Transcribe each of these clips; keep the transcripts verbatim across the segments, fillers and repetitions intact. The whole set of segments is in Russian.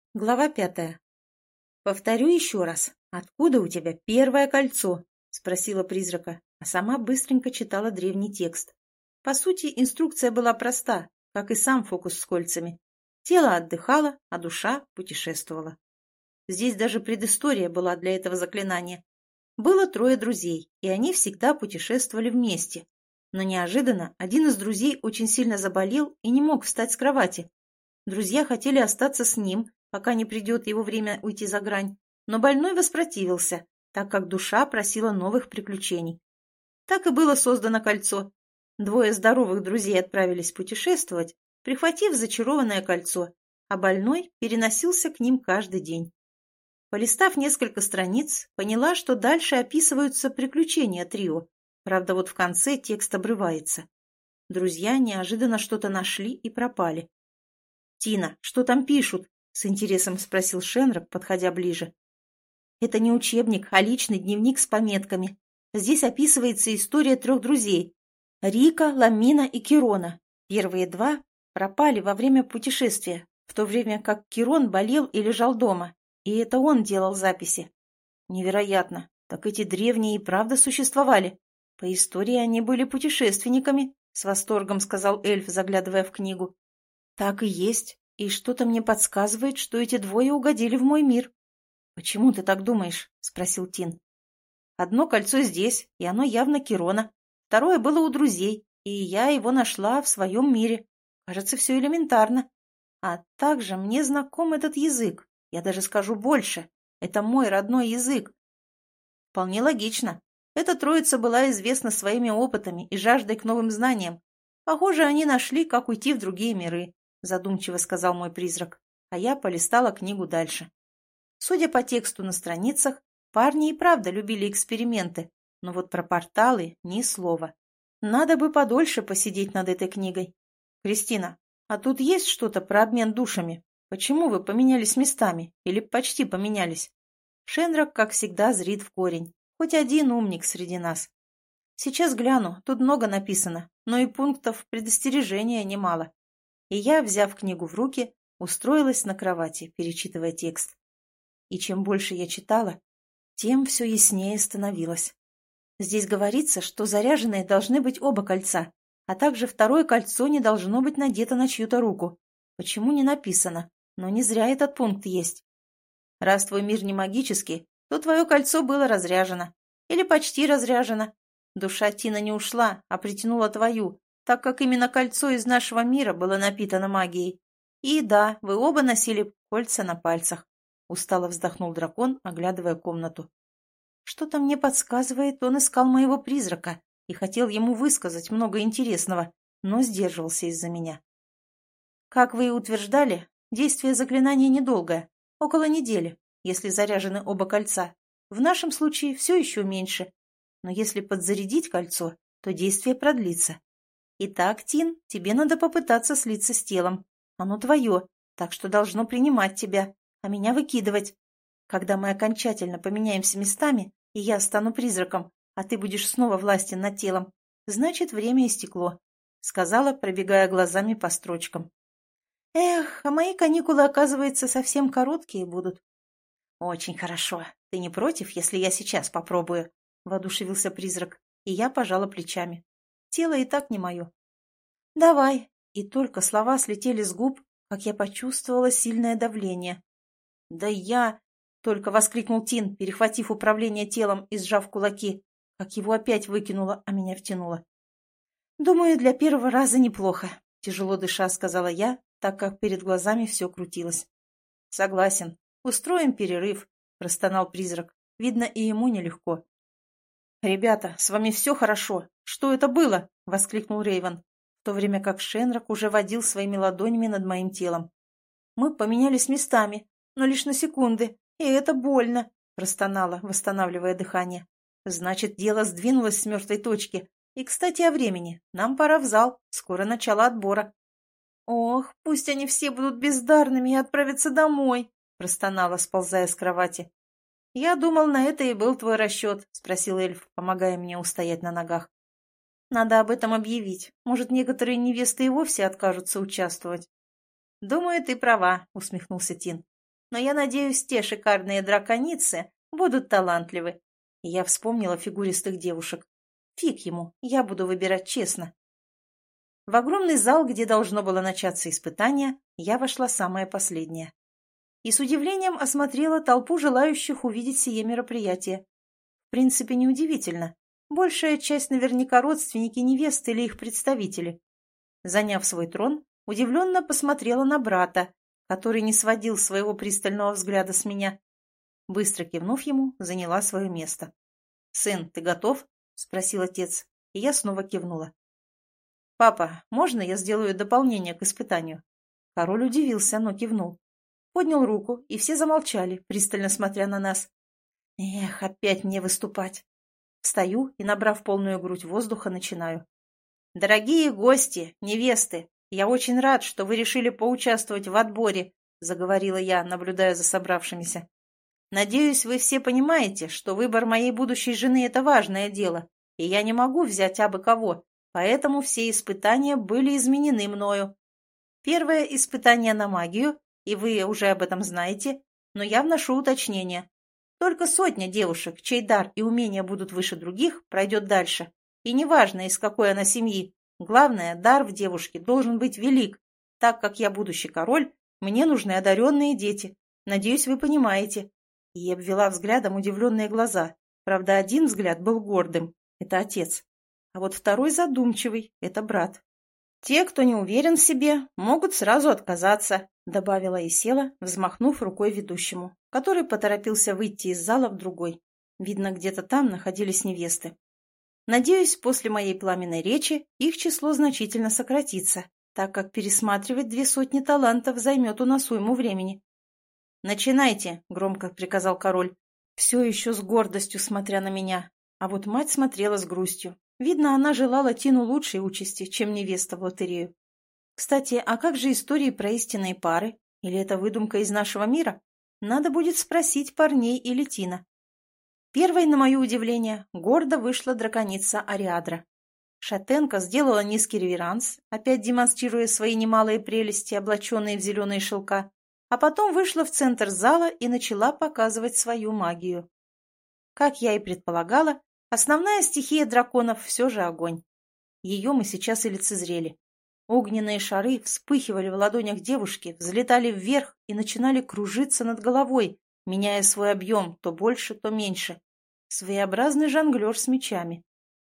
Глава пятая. «Повторю еще раз. Откуда у тебя первое кольцо?» — спросила призрака, а сама быстренько читала древний текст. По сути, инструкция была проста, как и сам фокус с кольцами. Тело отдыхало, а душа путешествовала. Здесь даже предыстория была для этого заклинания. Было трое друзей, и они всегда путешествовали вместе. Но неожиданно один из друзей очень сильно заболел и не мог встать с кровати. Друзья хотели остаться с ним, пока не придет его время уйти за грань, но больной воспротивился, так как душа просила новых приключений. Так и было создано кольцо. Двое здоровых друзей отправились путешествовать, прихватив зачарованное кольцо, а больной переносился к ним каждый день. Полистав несколько страниц, поняла, что дальше описываются приключения трио, правда вот в конце текст обрывается. Друзья неожиданно что-то нашли и пропали. «Тина, что там пишут?» — с интересом спросил Шенрок, подходя ближе. «Это не учебник, а личный дневник с пометками. Здесь описывается история трех друзей — Рика, Ламина и Кирона. Первые два пропали во время путешествия, в то время как Кирон болел и лежал дома, и это он делал записи. Невероятно, так эти древние и правда существовали. По истории они были путешественниками», — с восторгом сказал эльф, заглядывая в книгу. «Так и есть, и что-то мне подсказывает, что эти двое угодили в мой мир». «Почему ты так думаешь?» — спросил Тин. «Одно кольцо здесь, и оно явно Кирона. Второе было у друзей, и я его нашла в своем мире. Кажется, все элементарно. А также мне знаком этот язык. Я даже скажу больше. Это мой родной язык». «Вполне логично. Эта троица была известна своими опытами и жаждой к новым знаниям. Похоже, они нашли, как уйти в другие миры», — задумчиво сказал мой призрак, а я полистала книгу дальше. Судя по тексту на страницах, парни и правда любили эксперименты, но вот про порталы ни слова. Надо бы подольше посидеть над этой книгой. «Кристина, а тут есть что-то про обмен душами? Почему вы поменялись местами? Или почти поменялись?» Шенрок, как всегда, зрит в корень. Хоть один умник среди нас. «Сейчас гляну, тут много написано, но и пунктов предостережения немало». И я, взяв книгу в руки, устроилась на кровати, перечитывая текст. И чем больше я читала, тем все яснее становилось. Здесь говорится, что заряженные должны быть оба кольца, а также второе кольцо не должно быть надето на чью-то руку. Почему не написано? Но не зря этот пункт есть. Раз твой мир не магический, то твое кольцо было разряжено. Или почти разряжено. Душа Тина не ушла, а притянула твою, так как именно кольцо из нашего мира было напитано магией. И да, вы оба носили кольца на пальцах. Устало вздохнул дракон, оглядывая комнату. Что-то мне подсказывает, он искал моего призрака и хотел ему высказать много интересного, но сдерживался из-за меня. Как вы и утверждали, действие заклинания недолгое, около недели, если заряжены оба кольца. В нашем случае все еще меньше. Но если подзарядить кольцо, то действие продлится. Итак, Тин, тебе надо попытаться слиться с телом. Оно твое, так что должно принимать тебя, а меня выкидывать. Когда мы окончательно поменяемся местами, и я стану призраком, а ты будешь снова властен над телом, значит, время истекло», — сказала, пробегая глазами по строчкам. «Эх, а мои каникулы, оказывается, совсем короткие будут». «Очень хорошо. Ты не против, если я сейчас попробую?» — воодушевился призрак, и я пожала плечами. Тело и так не мое. «Давай». И только слова слетели с губ, как я почувствовала сильное давление. «Да я...» — только воскликнул Тин, перехватив управление телом и сжав кулаки, как его опять выкинуло, а меня втянуло. «Думаю, для первого раза неплохо», — тяжело дыша сказала я, так как перед глазами все крутилось. «Согласен. Устроим перерыв», — простонал призрак. Видно, и ему нелегко. «Ребята, с вами все хорошо. Что это было?» — воскликнул Рейвен, в то время как Шенрок уже водил своими ладонями над моим телом. «Мы поменялись местами, но лишь на секунды, и это больно», — простонала, восстанавливая дыхание. «Значит, дело сдвинулось с мертвой точки. И, кстати, о времени. Нам пора в зал. Скоро начало отбора». «Ох, пусть они все будут бездарными и отправятся домой», — простонала, сползая с кровати. «Я думал, на это и был твой расчет», — спросил эльф, помогая мне устоять на ногах. «Надо об этом объявить. Может, некоторые невесты и вовсе откажутся участвовать». «Думаю, ты права», — усмехнулся Тин. но я надеюсь, те шикарные драконицы будут талантливы. И я вспомнила фигуристых девушек. Фиг ему, я буду выбирать честно. В огромный зал, где должно было начаться испытание, я вошла самая последняя. И с удивлением осмотрела толпу желающих увидеть сие мероприятие. В принципе, неудивительно. Большая часть наверняка родственники невесты или их представители. Заняв свой трон, удивленно посмотрела на брата, который не сводил своего пристального взгляда с меня. Быстро кивнув ему, заняла свое место. «Сын, ты готов?» — спросил отец, и я снова кивнула. «Папа, можно я сделаю дополнение к испытанию?» Король удивился, но кивнул. Поднял руку, и все замолчали, пристально смотря на нас. «Эх, опять мне выступать!» Встаю и, набрав полную грудь воздуха, начинаю. «Дорогие гости, невесты, я очень рад, что вы решили поучаствовать в отборе», заговорила я, наблюдая за собравшимися. «Надеюсь, вы все понимаете, что выбор моей будущей жены – это важное дело, и я не могу взять абы кого, поэтому все испытания были изменены мною. Первое испытание на магию, и вы уже об этом знаете, но я вношу уточнение. Только сотня девушек, чей дар и умения будут выше других, пройдет дальше. И неважно, из какой она семьи. Главное, дар в девушке должен быть велик. Так как я будущий король, мне нужны одаренные дети. Надеюсь, вы понимаете». И обвела взглядом удивленные глаза. Правда, один взгляд был гордым. Это отец. А вот второй задумчивый. Это брат. «Те, кто не уверен в себе, могут сразу отказаться», добавила и села, взмахнув рукой ведущему, который поторопился выйти из зала в другой. Видно, где-то там находились невесты. Надеюсь, после моей пламенной речи их число значительно сократится, так как пересматривать две сотни талантов займет у нас уйму времени. «Начинайте», — громко приказал король, все еще с гордостью смотря на меня. А вот мать смотрела с грустью. Видно, она желала Тину лучшей участи, чем невеста в лотерею. Кстати, а как же истории про истинные пары? Или это выдумка из нашего мира? Надо будет спросить парней или Тина. Первой, на мое удивление, гордо вышла драконица Ариадра. Шатенка сделала низкий реверанс, опять демонстрируя свои немалые прелести, облаченные в зеленые шелка, а потом вышла в центр зала и начала показывать свою магию. Как я и предполагала, основная стихия драконов все же огонь. Ее мы сейчас и лицезрели. Огненные шары вспыхивали в ладонях девушки, взлетали вверх и начинали кружиться над головой, меняя свой объем то больше, то меньше. Своеобразный жонглер с мечами.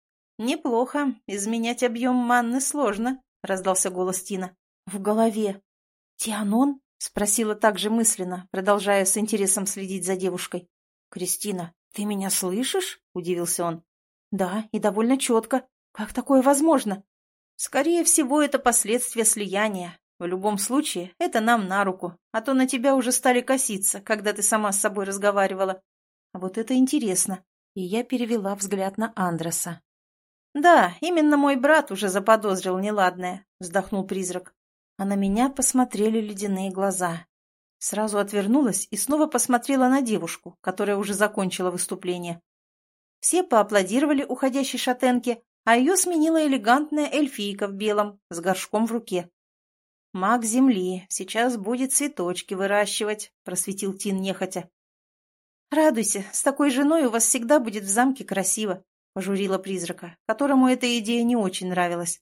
«Неплохо, изменять объем манны сложно», — раздался голос Тина. В голове. «Тианон?» — спросила также мысленно, продолжая с интересом следить за девушкой. «Кристина, ты меня слышишь?» — удивился он. «Да, и довольно четко. Как такое возможно?» «Скорее всего, это последствия слияния. В любом случае, это нам на руку, а то на тебя уже стали коситься, когда ты сама с собой разговаривала». А вот это интересно. И я перевела взгляд на Андреса. «Да, именно мой брат уже заподозрил неладное», — вздохнул призрак. А на меня посмотрели ледяные глаза. Сразу отвернулась и снова посмотрела на девушку, которая уже закончила выступление. Все поаплодировали уходящей шатенке, а ее сменила элегантная эльфийка в белом, с горшком в руке. «Маг земли, сейчас будет цветочки выращивать», — просветил Тин нехотя. «Радуйся, с такой женой у вас всегда будет в замке красиво», — пожурила призрака, которому эта идея не очень нравилась.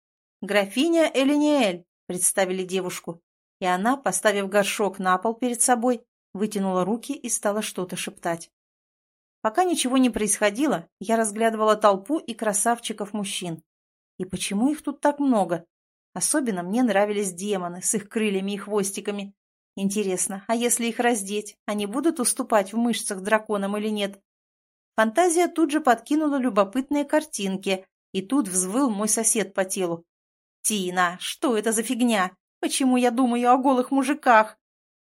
«Графиня Элиниэль», — представили девушку, и она, поставив горшок на пол перед собой, вытянула руки и стала что-то шептать. Пока ничего не происходило, я разглядывала толпу и красавчиков-мужчин. И почему их тут так много? Особенно мне нравились демоны с их крыльями и хвостиками. Интересно, а если их раздеть, они будут уступать в мышцах драконам или нет? Фантазия тут же подкинула любопытные картинки, и тут взвыл мой сосед по телу. «Тина, что это за фигня? Почему я думаю о голых мужиках?»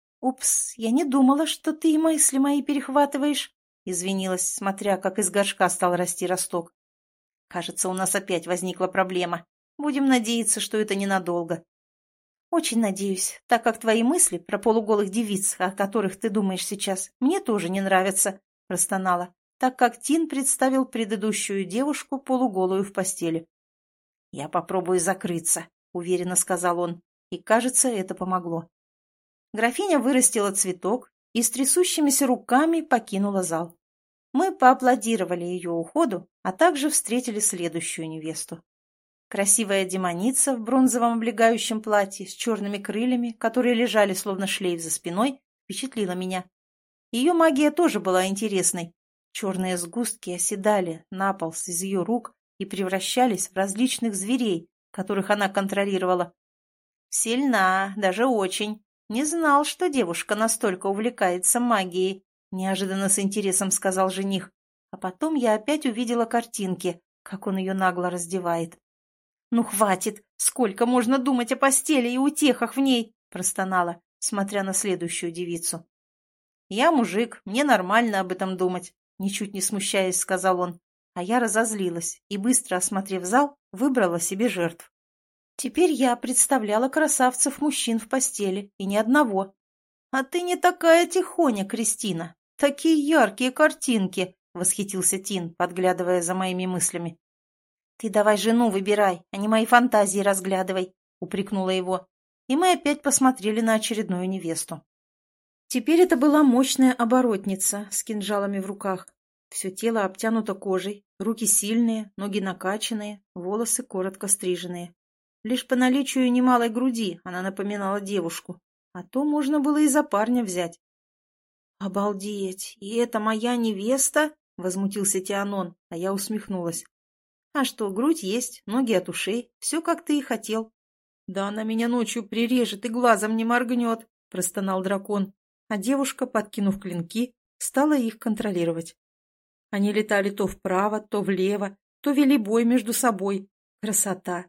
«Упс, я не думала, что ты и мысли мои перехватываешь», — извинилась, смотря, как из горшка стал расти росток. «Кажется, у нас опять возникла проблема. Будем надеяться, что это ненадолго». «Очень надеюсь, так как твои мысли про полуголых девиц, о которых ты думаешь сейчас, мне тоже не нравятся», — простонала, так как Тин представил предыдущую девушку полуголую в постели. «Я попробую закрыться», — уверенно сказал он, и, кажется, это помогло. Графиня вырастила цветок и с трясущимися руками покинула зал. Мы поаплодировали ее уходу, а также встретили следующую невесту. Красивая демоница в бронзовом облегающем платье с черными крыльями, которые лежали словно шлейф за спиной, впечатлила меня. Ее магия тоже была интересной. Черные сгустки оседали на пол из ее рук и превращались в различных зверей, которых она контролировала. Сильна, даже очень. Не знал, что девушка настолько увлекается магией, неожиданно с интересом сказал жених. А потом я опять увидела картинки, как он ее нагло раздевает. «Ну хватит! Сколько можно думать о постели и утехах в ней!» простонала, смотря на следующую девицу. «Я мужик, мне нормально об этом думать», ничуть не смущаясь, сказал он. А я разозлилась и, быстро осмотрев зал, выбрала себе жертв. Теперь я представляла красавцев-мужчин в постели, и ни одного. «А ты не такая тихоня, Кристина! Такие яркие картинки!» — восхитился Тин, подглядывая за моими мыслями. «Ты давай жену выбирай, а не мои фантазии разглядывай», — упрекнула его. И мы опять посмотрели на очередную невесту. Теперь это была мощная оборотница с кинжалами в руках. Все тело обтянуто кожей, руки сильные, ноги накачанные, волосы коротко стриженные. Лишь по наличию немалой груди она напоминала девушку, а то можно было и за парня взять. «Обалдеть! И это моя невеста?» — возмутился Теонон, а я усмехнулась. «А что, грудь есть, ноги от ушей, все как ты и хотел». «Да она меня ночью прирежет и глазом не моргнет», — простонал дракон, а девушка, подкинув клинки, стала их контролировать. Они летали то вправо, то влево, то вели бой между собой. Красота!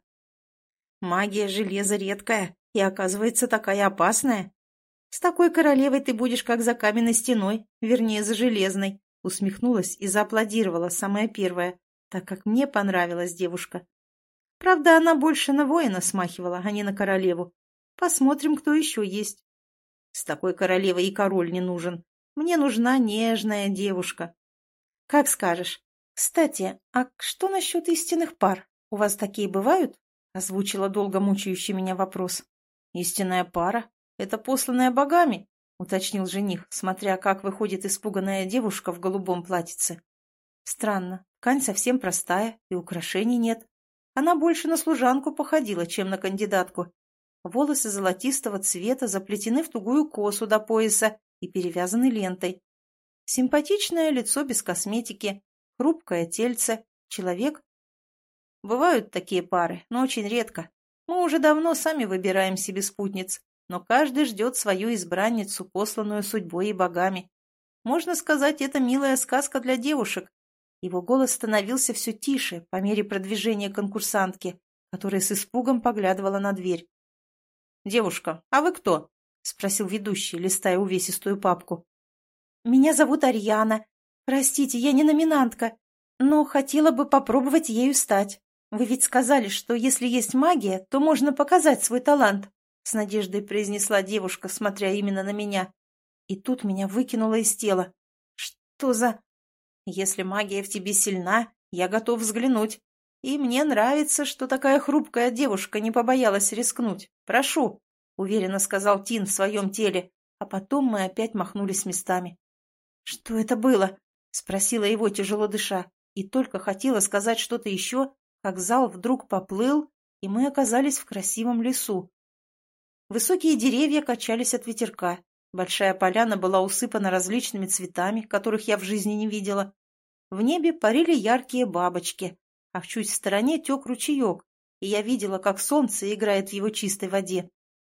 Магия железа редкая и, оказывается, такая опасная. С такой королевой ты будешь как за каменной стеной, вернее, за железной, усмехнулась и зааплодировала самая первая, так как мне понравилась девушка. Правда, она больше на воина смахивала, а не на королеву. Посмотрим, кто еще есть. С такой королевой и король не нужен. Мне нужна нежная девушка. Как скажешь. Кстати, а что насчет истинных пар? У вас такие бывают? Озвучила долго мучающий меня вопрос. Истинная пара? Это посланная богами? Уточнил жених, смотря, как выходит испуганная девушка в голубом платьице. Странно, ткань совсем простая и украшений нет. Она больше на служанку походила, чем на кандидатку. Волосы золотистого цвета заплетены в тугую косу до пояса и перевязаны лентой. Симпатичное лицо без косметики, хрупкое тельце, человек. Бывают такие пары, но очень редко. Мы уже давно сами выбираем себе спутниц, но каждый ждет свою избранницу, посланную судьбой и богами. Можно сказать, это милая сказка для девушек. Его голос становился все тише по мере продвижения конкурсантки, которая с испугом поглядывала на дверь. «Девушка, а вы кто?» — спросил ведущий, листая увесистую папку. «Меня зовут Арьяна. Простите, я не номинантка, но хотела бы попробовать ею стать. Вы ведь сказали, что если есть магия, то можно показать свой талант», — с надеждой произнесла девушка, смотря именно на меня. И тут меня выкинуло из тела. «Что за...» «Если магия в тебе сильна, я готов взглянуть. И мне нравится, что такая хрупкая девушка не побоялась рискнуть. Прошу», — уверенно сказал Тин в своем теле, а потом мы опять махнулись местами. «Что это было?» — спросила его, тяжело дыша, и только хотела сказать что-то еще, как зал вдруг поплыл, и мы оказались в красивом лесу. Высокие деревья качались от ветерка, большая поляна была усыпана различными цветами, которых я в жизни не видела. В небе парили яркие бабочки, а чуть в стороне тек ручеек, и я видела, как солнце играет в его чистой воде.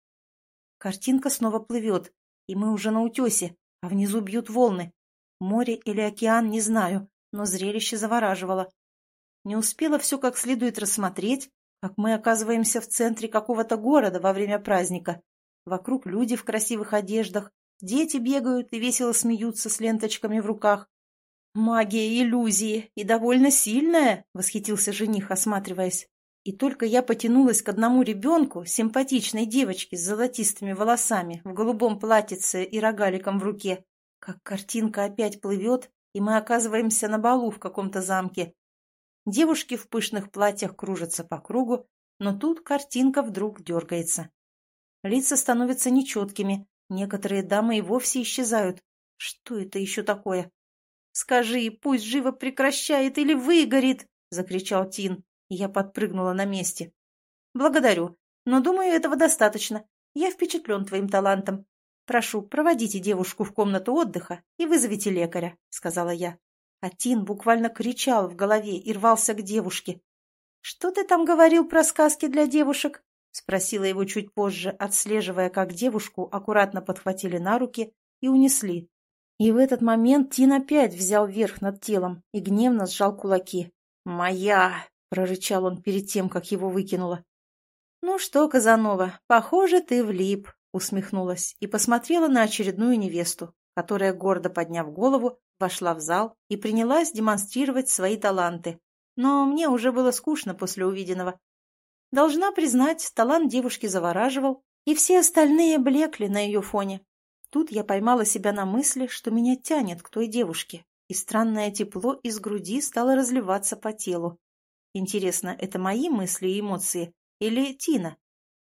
Картинка снова плывет, и мы уже на утесе, а внизу бьют волны. Море или океан, не знаю, но зрелище завораживало. Не успела все как следует рассмотреть, как мы оказываемся в центре какого-то города во время праздника. Вокруг люди в красивых одеждах, дети бегают и весело смеются с ленточками в руках. «Магия иллюзии, и довольно сильная», — восхитился жених, осматриваясь. И только я потянулась к одному ребенку, симпатичной девочке с золотистыми волосами, в голубом платьице и рогаликом в руке, как картинка опять плывет, и мы оказываемся на балу в каком-то замке. Девушки в пышных платьях кружатся по кругу, но тут картинка вдруг дергается. Лица становятся нечеткими, Некоторые дамы и вовсе исчезают. Что это еще такое? «Скажи, пусть живо прекращает или выгорит!» — закричал Тин, и я подпрыгнула на месте. «Благодарю, но, думаю, этого достаточно. Я впечатлен твоим талантом. Прошу, проводите девушку в комнату отдыха и вызовите лекаря», — сказала я. А Тин буквально кричал в голове и рвался к девушке. «Что ты там говорил про сказки для девушек?» — спросила его чуть позже, отслеживая, как девушку аккуратно подхватили на руки и унесли. И в этот момент Тин опять взял верх над телом и гневно сжал кулаки. «Моя!» — прорычал он перед тем, как его выкинуло. «Ну что, Казанова, похоже, ты влип», — усмехнулась и посмотрела на очередную невесту, которая, гордо подняв голову, вошла в зал и принялась демонстрировать свои таланты. Но мне уже было скучно после увиденного. Должна признать, талант девушки завораживал, и все остальные блекли на ее фоне. Тут я поймала себя на мысли, что меня тянет к той девушке, и странное тепло из груди стало разливаться по телу. Интересно, это мои мысли и эмоции или Тина?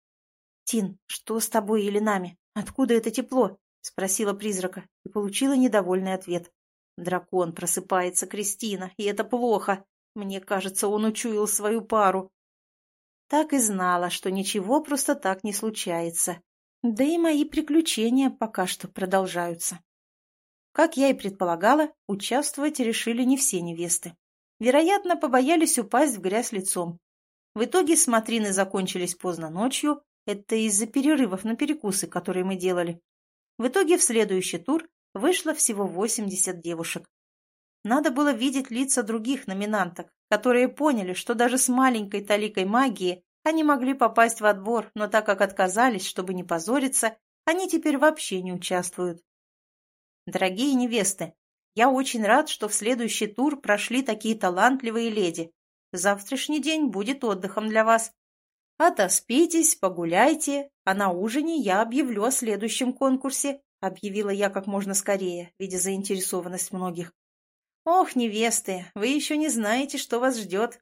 «Тин, что с тобой или нами? Откуда это тепло?» — спросила призрака и получила недовольный ответ. «Дракон просыпается, Кристина, и это плохо. Мне кажется, он учуял свою пару». Так и знала, что ничего просто так не случается. Да и мои приключения пока что продолжаются. Как я и предполагала, участвовать решили не все невесты. Вероятно, побоялись упасть в грязь лицом. В итоге смотрины закончились поздно ночью, это из-за перерывов на перекусы, которые мы делали. В итоге в следующий тур вышло всего восемьдесят девушек. Надо было видеть лица других номинанток, которые поняли, что даже с маленькой таликой магии они могли попасть в отбор, но так как отказались, чтобы не позориться, они теперь вообще не участвуют. Дорогие невесты, я очень рад, что в следующий тур прошли такие талантливые леди. Завтрашний день будет отдыхом для вас. Отоспитесь, погуляйте, а на ужине я объявлю о следующем конкурсе, объявила я как можно скорее, видя заинтересованность многих. Ох, невесты, вы еще не знаете, что вас ждет.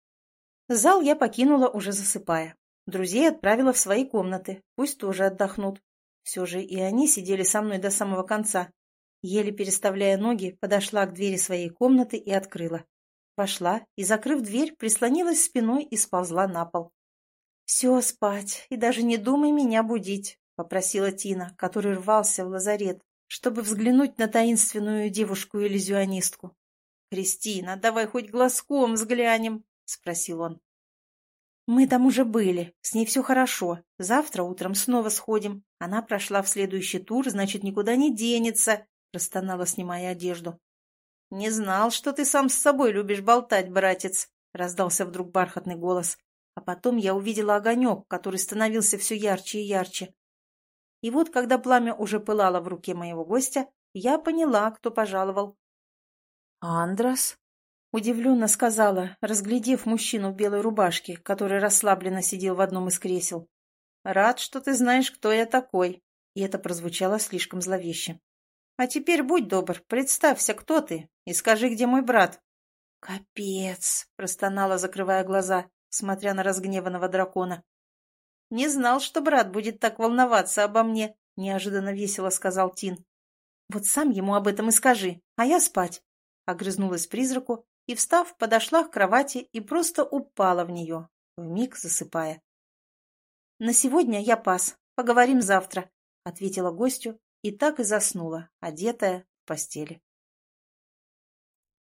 Зал я покинула, уже засыпая. Друзей отправила в свои комнаты, пусть тоже отдохнут. Все же и они сидели со мной до самого конца. Еле переставляя ноги, подошла к двери своей комнаты и открыла. Вошла и, закрыв дверь, прислонилась спиной и сползла на пол. «Все, спать, и даже не думай меня будить», — попросила Тина, который рвался в лазарет, чтобы взглянуть на таинственную девушку-иллюзионистку. «Кристина, давай хоть глазком взглянем», — спросил он. «Мы там уже были, с ней все хорошо. Завтра утром снова сходим. Она прошла в следующий тур, значит, никуда не денется», — простонала, снимая одежду. «Не знал, что ты сам с собой любишь болтать, братец», — раздался вдруг бархатный голос. А потом я увидела огонек, который становился все ярче и ярче. И вот, когда пламя уже пылало в руке моего гостя, я поняла, кто пожаловал. «Андрос?» — удивленно сказала, разглядев мужчину в белой рубашке, который расслабленно сидел в одном из кресел. «Рад, что ты знаешь, кто я такой», и это прозвучало слишком зловеще. «А теперь будь добр, представься, кто ты, и скажи, где мой брат». «Капец!» — простонала, закрывая глаза, смотря на разгневанного дракона. «Не знал, что брат будет так волноваться обо мне», — неожиданно весело сказал Тин. «Вот сам ему об этом и скажи, а я спать», — огрызнулась призраку и, встав, подошла к кровати и просто упала в нее, вмиг засыпая. «На сегодня я пас, поговорим завтра», — ответила гостю и так и заснула, одетая в постели.